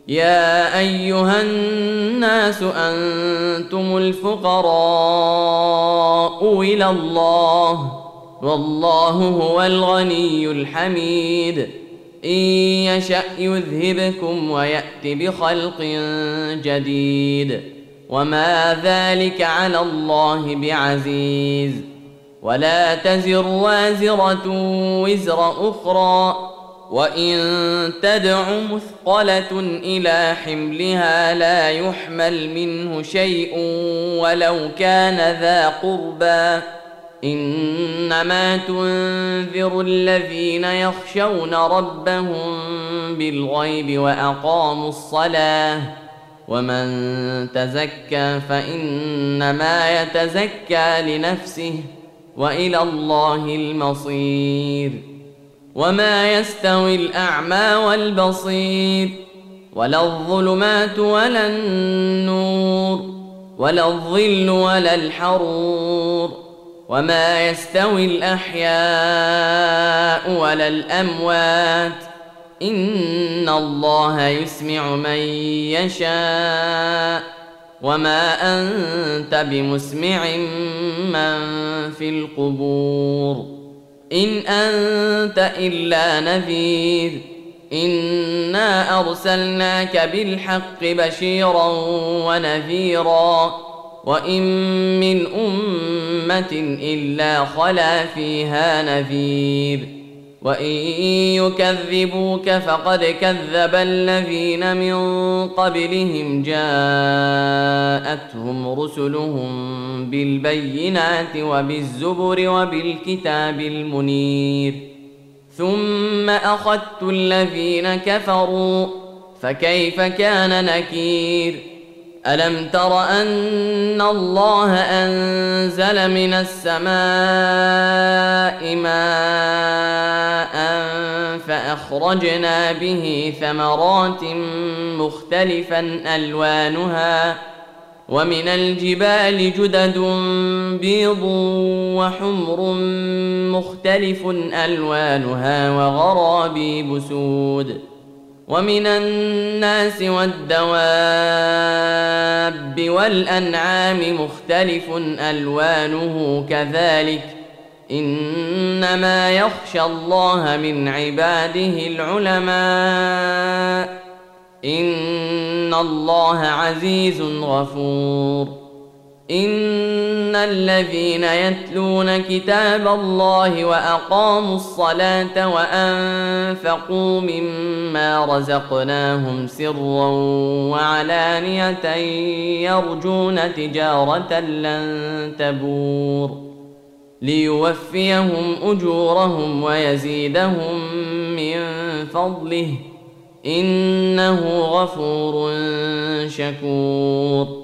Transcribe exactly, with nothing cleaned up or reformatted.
يا أيها الناس أنتم الفقراء إلى الله والله هو الغني الحميد. إن يشأ يذهبكم ويأت بخلق جديد وما ذلك على الله بعزيز. ولا تزر وازرة وزر أخرى وإن تدع مثقلة إلى حملها لا يحمل منه شيء ولو كان ذا قربى إنما تنذر الذين يخشون ربهم بالغيب وأقاموا الصلاة ومن تزكى فإنما يتزكى لنفسه وإلى الله المصير. وما يستوي الأعمى والبصير ولا الظلمات ولا النور ولا الظل ولا الحرور وما يستوي الأحياء ولا الأموات إن الله يسمع من يشاء وما أنت بمسمع من في القبور إن أنت إلا نذير. إنا أرسلناك بالحق بشيرا ونذيرا وإن من أمة إلا خلا فيها نذير وإن يكذبوك فقد كذب الذين من قبلهم جاءتهم رسلهم بالبينات وبالزبر وبالكتاب المنير ثم أخذت الذين كفروا فكيف كان نكير. ألم تر أن الله أنزل من السماء ماء فأخرجنا به ثمرات مختلفا ألوانها ومن الجبال جدد بيض وحمر مختلف ألوانها وغرابيب سود ومن الناس والدواب والأنعام مختلف ألوانه كذلك إنما يخشى الله من عباده العلماء إن الله عزيز غفور. إن الذين يتلون كتاب الله وأقاموا الصلاة وأنفقوا مما رزقناهم سرا وعلانية يرجون تجارة لن تبور ليوفيهم أجورهم ويزيدهم من فضله إنه غفور شكور.